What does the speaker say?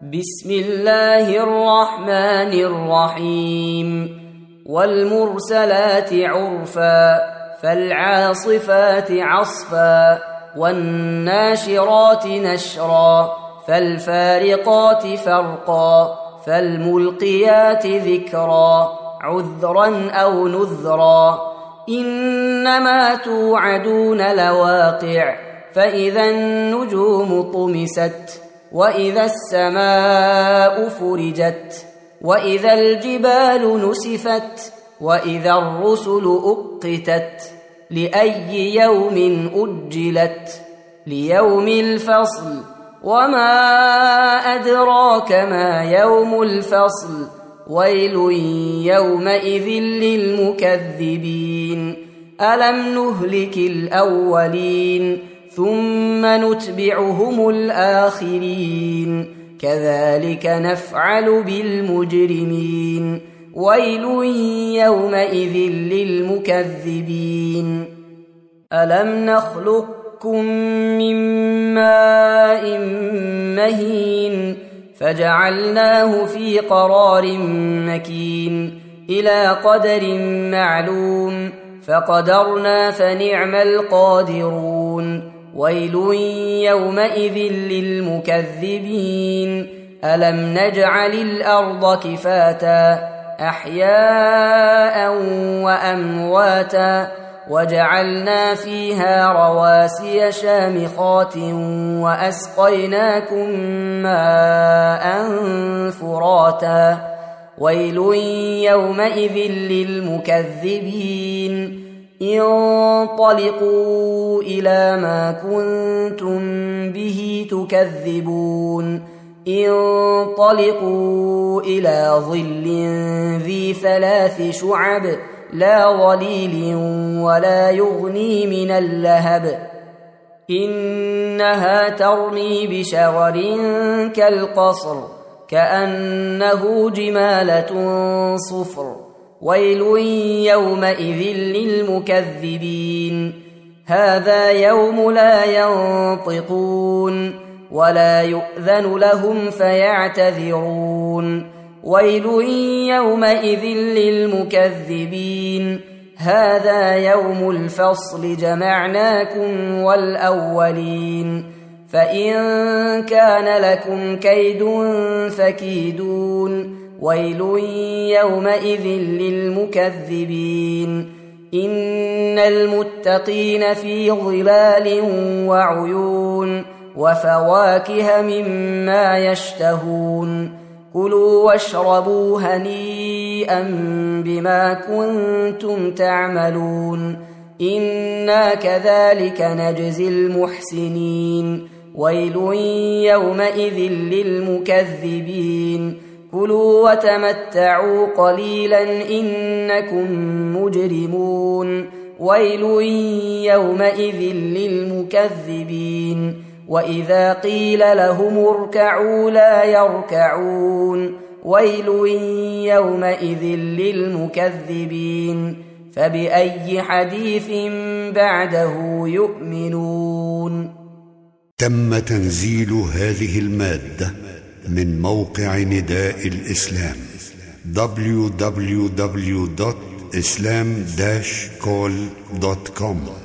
بسم الله الرحمن الرحيم والمرسلات عرفا فالعاصفات عصفا والناشرات نشرا فالفارقات فرقا فالملقيات ذكرا عذرا أو نذرا إنما توعدون لواقع فإذا النجوم طمست وإذا السماء فرجت وإذا الجبال نسفت وإذا الرسل أقتت لأي يوم أجلت ليوم الفصل وما أدراك ما يوم الفصل ويل يومئذ للمكذبين ألم نهلك الأولين ثم نتبعهم الآخرين كذلك نفعل بالمجرمين ويل يومئذ للمكذبين ألم نخلقكم من ماء مهين فجعلناه في قرار مكين إلى قدر معلوم فقدرنا فنعم القادرون ويل يومئذ للمكذبين ألم نجعل الأرض كفاتا أحياء وأمواتا وجعلنا فيها رواسي شامخات وأسقيناكم ماء فراتا ويل يومئذ للمكذبين انطلقوا إلى ما كنتم به تكذبون انطلقوا إلى ظل ذي 3 شعب لا ظليل ولا يغني من اللهب إنها ترمي بشرر كالقصر كأنه جمالة صفر ويل يومئذ للمكذبين هذا يوم لا ينطقون ولا يؤذن لهم فيعتذرون ويل يومئذ للمكذبين هذا يوم الفصل جمعناكم والأولين فإن كان لكم كيد فكيدون ويل يومئذ للمكذبين إن المتقين في ظلال وعيون وفواكه مما يشتهون كلوا واشربوا هنيئا بما كنتم تعملون إنا كذلك نجزي المحسنين ويل يومئذ للمكذبين كلوا وتمتعوا قليلا إنكم مجرمون ويل يومئذ للمكذبين وإذا قيل لهم اركعوا لا يركعون ويل يومئذ للمكذبين فبأي حديث بعده يؤمنون. تم تنزيل هذه المادة من موقع نداء الإسلام www.islam-call.com